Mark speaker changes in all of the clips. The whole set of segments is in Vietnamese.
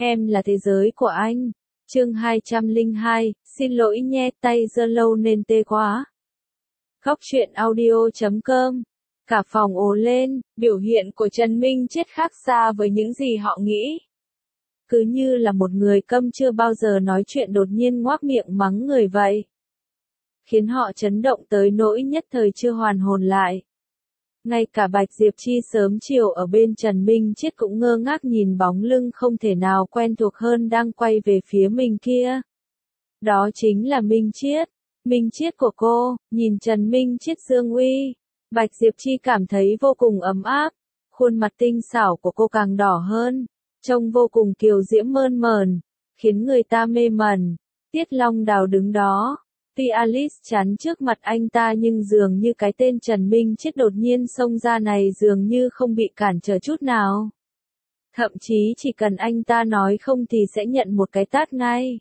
Speaker 1: Em là thế giới của anh. Chương 202, xin lỗi nhé, tay giơ lâu nên tê quá. Góc truyện audio.com. Cả phòng ồ lên, biểu hiện của Trần Minh Chết khác xa với những gì họ nghĩ. Cứ như là một người câm chưa bao giờ nói chuyện đột nhiên ngoác miệng mắng người vậy. Khiến họ chấn động tới nỗi nhất thời chưa hoàn hồn lại. Ngay cả Bạch Diệp Chi sớm chiều ở bên Trần Minh Chết cũng ngơ ngác nhìn bóng lưng không thể nào quen thuộc hơn đang quay về phía mình kia. Đó chính là Minh Chết. Minh Chết của cô, nhìn Trần Minh Chết dương uy. Bạch Diệp Chi cảm thấy vô cùng ấm áp. Khuôn mặt tinh xảo của cô càng đỏ hơn. Trông vô cùng kiều diễm mơn mởn, khiến người ta mê mẩn. Tiết Long Đào đứng đó. Tuy Alice chắn trước mặt anh ta nhưng dường như cái tên Trần Minh Chết đột nhiên xông ra này dường như không bị cản trở chút nào. Thậm chí chỉ cần anh ta nói không thì sẽ nhận một cái tát ngay.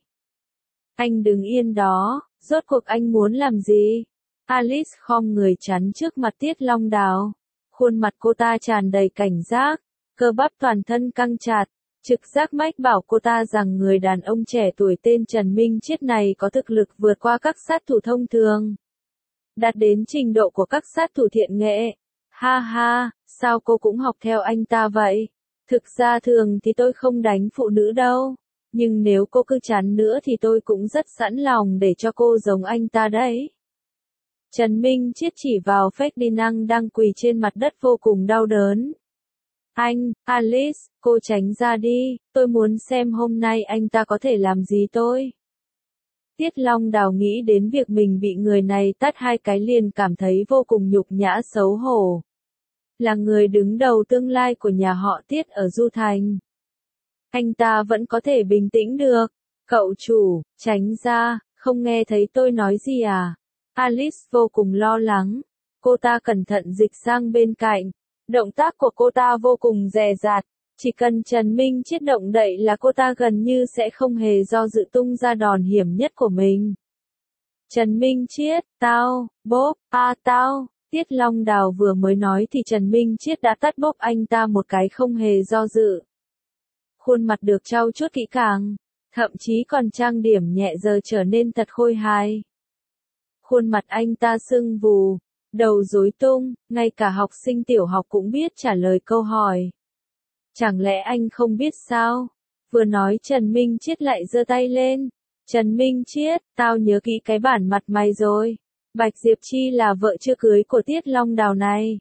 Speaker 1: Anh đứng yên đó, rốt cuộc anh muốn làm gì? Alice khom người chắn trước mặt Tiết Long Đào. Khuôn mặt cô ta tràn đầy cảnh giác, cơ bắp toàn thân căng chặt. Trực giác mách bảo cô ta rằng người đàn ông trẻ tuổi tên Trần Minh Chết này có thực lực vượt qua các sát thủ thông thường. Đạt đến trình độ của các sát thủ thiện nghệ. Ha ha, sao cô cũng học theo anh ta vậy? Thực ra thường thì tôi không đánh phụ nữ đâu. Nhưng nếu cô cứ chán nữa thì tôi cũng rất sẵn lòng để cho cô giống anh ta đấy. Trần Minh Chết chỉ vào Ferdinand đang quỳ trên mặt đất vô cùng đau đớn. Anh, Alice, cô tránh ra đi, tôi muốn xem hôm nay anh ta có thể làm gì tôi. Tiết Long Đào nghĩ đến việc mình bị người này tát 2 cái liền cảm thấy vô cùng nhục nhã xấu hổ. Là người đứng đầu tương lai của nhà họ Tiết ở Du Thành. Anh ta vẫn có thể bình tĩnh được. Cậu chủ, tránh ra, không nghe thấy tôi nói gì à? Alice vô cùng lo lắng. Cô ta cẩn thận dịch sang bên cạnh. Động tác của cô ta vô cùng dè dặt, chỉ cần Trần Minh Chết động đậy là cô ta gần như sẽ không hề do dự tung ra đòn hiểm nhất của mình. Trần Minh Chết, tao, bóp, tao, Tiết Long Đào vừa mới nói thì Trần Minh Chết đã tát bóp anh ta một cái không hề do dự. Khuôn mặt được trau chuốt kỹ càng, thậm chí còn trang điểm nhẹ giờ trở nên thật khôi hài. Khuôn mặt anh ta sưng vù. Đầu rối tung, ngay cả học sinh tiểu học cũng biết trả lời câu hỏi. Chẳng lẽ anh không biết sao? Vừa nói Trần Minh Chết lại giơ tay lên. Trần Minh Chết, tao nhớ kỹ cái bản mặt mày rồi. Bạch Diệp Chi là vợ chưa cưới của Tiết Long Đào này.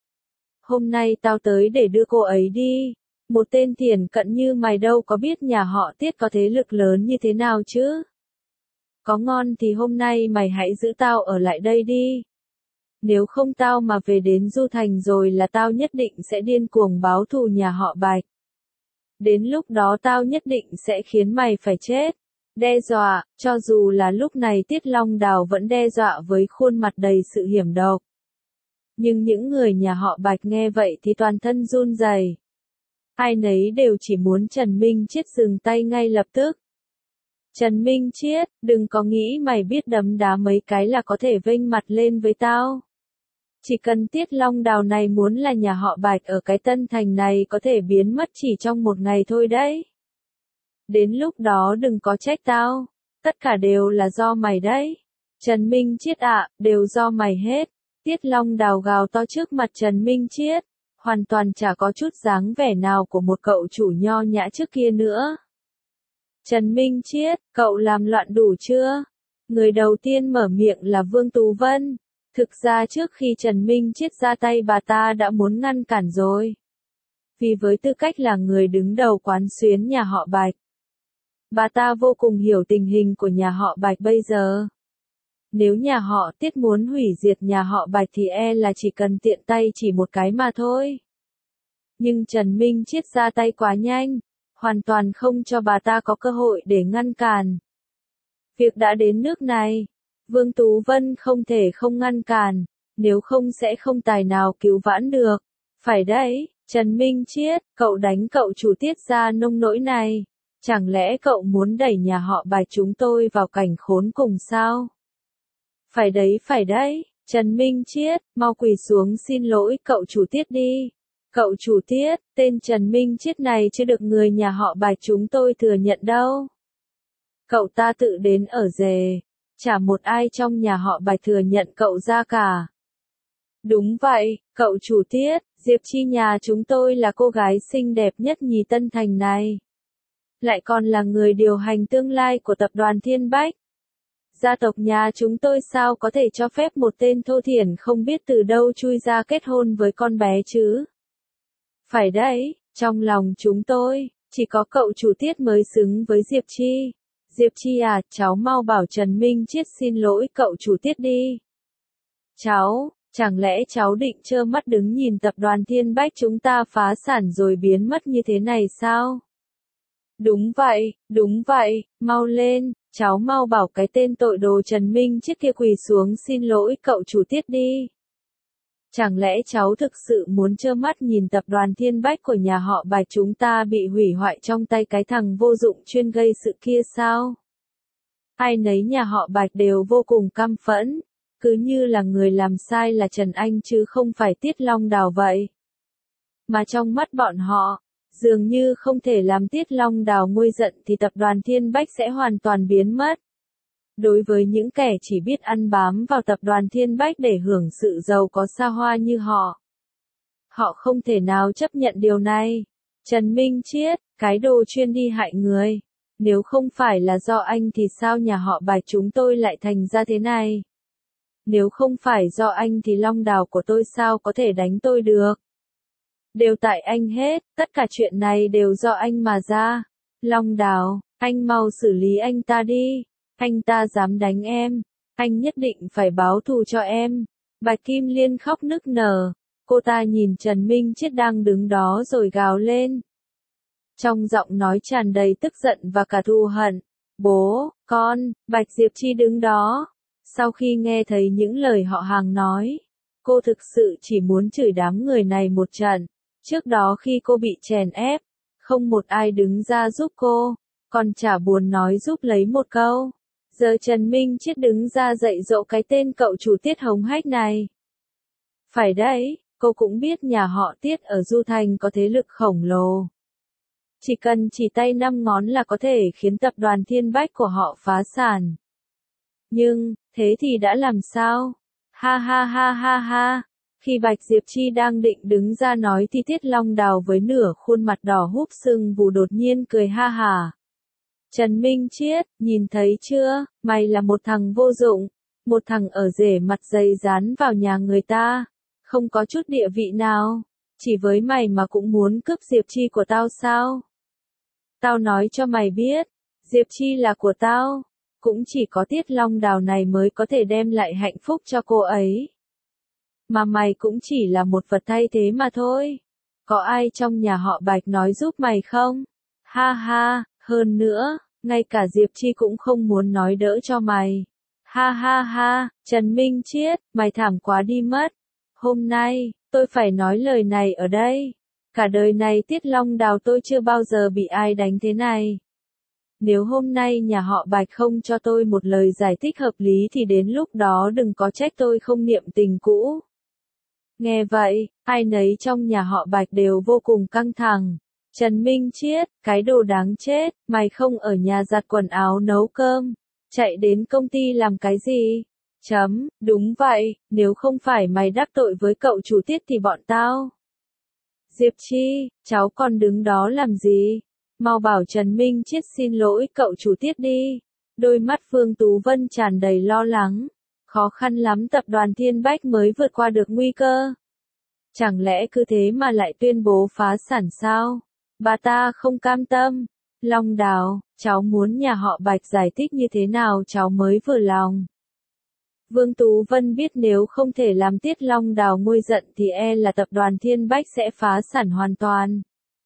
Speaker 1: Hôm nay tao tới để đưa cô ấy đi. Một tên thiển cận như mày đâu có biết nhà họ Tiết có thế lực lớn như thế nào chứ? Có ngon thì hôm nay mày hãy giữ tao ở lại đây đi. Nếu không tao mà về đến Du Thành rồi là tao nhất định sẽ điên cuồng báo thù nhà họ Bạch. Đến lúc đó tao nhất định sẽ khiến mày phải chết. Đe dọa, cho dù là lúc này Tiết Long Đào vẫn đe dọa với khuôn mặt đầy sự hiểm độc. Nhưng những người nhà họ Bạch nghe vậy thì toàn thân run rẩy. Ai nấy đều chỉ muốn Trần Minh Chết dừng tay ngay lập tức. Trần Minh Chết, đừng có nghĩ mày biết đấm đá mấy cái là có thể vênh mặt lên với tao. Chỉ cần Tiết Long Đào này muốn là nhà họ Bạch ở cái Tân Thành này có thể biến mất chỉ trong một ngày thôi đấy. Đến lúc đó đừng có trách tao. Tất cả đều là do mày đấy. Trần Minh Chết ạ, đều do mày hết. Tiết Long Đào gào to trước mặt Trần Minh Chết. Hoàn toàn chả có chút dáng vẻ nào của một cậu chủ nho nhã trước kia nữa. Trần Minh Chết, cậu làm loạn đủ chưa? Người đầu tiên mở miệng là Vương Tú Vân. Thực ra trước khi Trần Minh Chết ra tay bà ta đã muốn ngăn cản rồi. Vì với tư cách là người đứng đầu quán xuyến nhà họ Bạch, bà ta vô cùng hiểu tình hình của nhà họ Bạch bây giờ. Nếu nhà họ Tiết muốn hủy diệt nhà họ Bạch thì là chỉ cần tiện tay chỉ một cái mà thôi. Nhưng Trần Minh Chết ra tay quá nhanh, hoàn toàn không cho bà ta có cơ hội để ngăn cản. Việc đã đến nước này, Vương Tú Vân không thể không ngăn cản, nếu không sẽ không tài nào cứu vãn được. Phải đấy, Trần Minh Chết, cậu đánh cậu chủ Tiết ra nông nỗi này. Chẳng lẽ cậu muốn đẩy nhà họ Bạch chúng tôi vào cảnh khốn cùng sao? Phải đấy, Trần Minh Chết, mau quỳ xuống xin lỗi cậu chủ Tiết đi. Cậu chủ Tiết, tên Trần Minh Chiết này chưa được người nhà họ Bạch chúng tôi thừa nhận đâu. Cậu ta tự đến ở rề, chả một ai trong nhà họ Bạch thừa nhận cậu ra cả. Đúng vậy, cậu chủ Tiết, Diệp Chi nhà chúng tôi là cô gái xinh đẹp nhất nhì Tân Thành này. Lại còn là người điều hành tương lai của tập đoàn Thiên Bách. Gia tộc nhà chúng tôi sao có thể cho phép một tên thô thiển không biết từ đâu chui ra kết hôn với con bé chứ? Phải đấy, trong lòng chúng tôi, chỉ có cậu chủ Tiết mới xứng với Diệp Chi. Diệp Chi à, cháu mau bảo Trần Minh Chiết xin lỗi cậu chủ Tiết đi. Cháu, chẳng lẽ cháu định trơ mắt đứng nhìn tập đoàn Thiên Bách chúng ta phá sản rồi biến mất như thế này sao? Đúng vậy, mau lên, cháu mau bảo cái tên tội đồ Trần Minh Chiết kia quỳ xuống xin lỗi cậu chủ Tiết đi. Chẳng lẽ cháu thực sự muốn trơ mắt nhìn tập đoàn Thiên Bách của nhà họ Bạch chúng ta bị hủy hoại trong tay cái thằng vô dụng chuyên gây sự kia sao? Ai nấy nhà họ Bạch đều vô cùng căm phẫn, cứ như là người làm sai là Trần Anh chứ không phải Tiết Long Đào vậy. Mà trong mắt bọn họ, dường như không thể làm Tiết Long Đào nguôi giận thì tập đoàn Thiên Bách sẽ hoàn toàn biến mất. Đối với những kẻ chỉ biết ăn bám vào tập đoàn Thiên Bách để hưởng sự giàu có xa hoa như họ, họ không thể nào chấp nhận điều này. Trần Minh Chiết, cái đồ chuyên đi hại người. Nếu không phải là do anh thì sao nhà họ Bạch chúng tôi lại thành ra thế này? Nếu không phải do anh thì Long Đào của tôi sao có thể đánh tôi được? Đều tại anh hết, tất cả chuyện này đều do anh mà ra. Long Đào, anh mau xử lý anh ta đi. Anh ta dám đánh em, anh nhất định phải báo thù cho em. Bạch Kim Liên khóc nức nở, cô ta nhìn Trần Minh Chiết đang đứng đó rồi gào lên. Trong giọng nói tràn đầy tức giận và cả thù hận. Bố, con, Bạch Diệp Chi đứng đó. Sau khi nghe thấy những lời họ hàng nói, cô thực sự chỉ muốn chửi đám người này một trận. Trước đó khi cô bị chèn ép, không một ai đứng ra giúp cô, còn chả buồn nói giúp lấy một câu. Giờ Trần Minh Chiết đứng ra dạy dỗ cái tên cậu chủ Tiết hống hách này. Phải đấy, cô cũng biết nhà họ Tiết ở Du Thành có thế lực khổng lồ. Chỉ cần chỉ tay 5 ngón là có thể khiến tập đoàn Thiên Bách của họ phá sản. Nhưng, thế thì đã làm sao? Ha ha ha ha ha. Khi Bạch Diệp Chi đang định đứng ra nói thì Tiết Long Đào với nửa khuôn mặt đỏ húp sưng vù đột nhiên cười ha hả. Trần Minh Chiết, nhìn thấy chưa, mày là một thằng vô dụng, một thằng ở rể mặt dày dán vào nhà người ta, không có chút địa vị nào, chỉ với mày mà cũng muốn cướp Diệp Chi của tao sao? Tao nói cho mày biết, Diệp Chi là của tao, cũng chỉ có Tiết Long Đào này mới có thể đem lại hạnh phúc cho cô ấy. Mà mày cũng chỉ là một vật thay thế mà thôi. Có ai trong nhà họ Bạch nói giúp mày không? Ha ha, hơn nữa, ngay cả Diệp Chi cũng không muốn nói đỡ cho mày. Ha ha ha, Trần Minh Chiết, mày thảm quá đi mất. Hôm nay, tôi phải nói lời này ở đây. Cả đời này Tiết Long Đào tôi chưa bao giờ bị ai đánh thế này. Nếu hôm nay nhà họ Bạch không cho tôi một lời giải thích hợp lý thì đến lúc đó đừng có trách tôi không niệm tình cũ. Nghe vậy, ai nấy trong nhà họ Bạch đều vô cùng căng thẳng. Trần Minh Chiết, cái đồ đáng chết, mày không ở nhà giặt quần áo nấu cơm, chạy đến công ty làm cái gì? Đúng vậy, nếu không phải mày đắc tội với cậu chủ Tiết thì bọn tao. Diệp Chi, cháu còn đứng đó làm gì? Mau bảo Trần Minh Chiết xin lỗi cậu chủ Tiết đi. Đôi mắt Phương Tú Vân tràn đầy lo lắng. Khó khăn lắm tập đoàn Thiên Bách mới vượt qua được nguy cơ. Chẳng lẽ cứ thế mà lại tuyên bố phá sản sao? Bà ta không cam tâm. Long Đào, cháu muốn nhà họ Bạch giải thích như thế nào cháu mới vừa lòng. Vương Tú Vân biết nếu không thể làm Tiết Long Đào nguôi giận thì e là tập đoàn Thiên Bách sẽ phá sản hoàn toàn.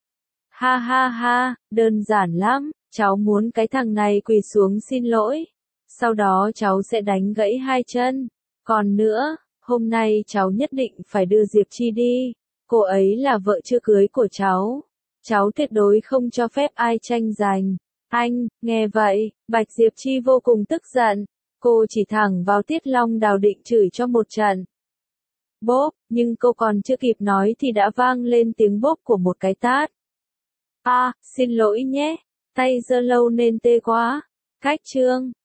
Speaker 1: Ha ha ha, đơn giản lắm, cháu muốn cái thằng này quỳ xuống xin lỗi. Sau đó cháu sẽ đánh gãy 2 chân. Còn nữa, hôm nay cháu nhất định phải đưa Diệp Chi đi. Cô ấy là vợ chưa cưới của cháu. Cháu tuyệt đối không cho phép ai tranh giành. Anh, nghe vậy, Bạch Diệp Chi vô cùng tức giận. Cô chỉ thẳng vào Tiết Long Đào định chửi cho một trận. Bốp, nhưng cô còn chưa kịp nói thì đã vang lên tiếng bốp của một cái tát. À, xin lỗi nhé, tay giơ lâu nên tê quá. Cách chương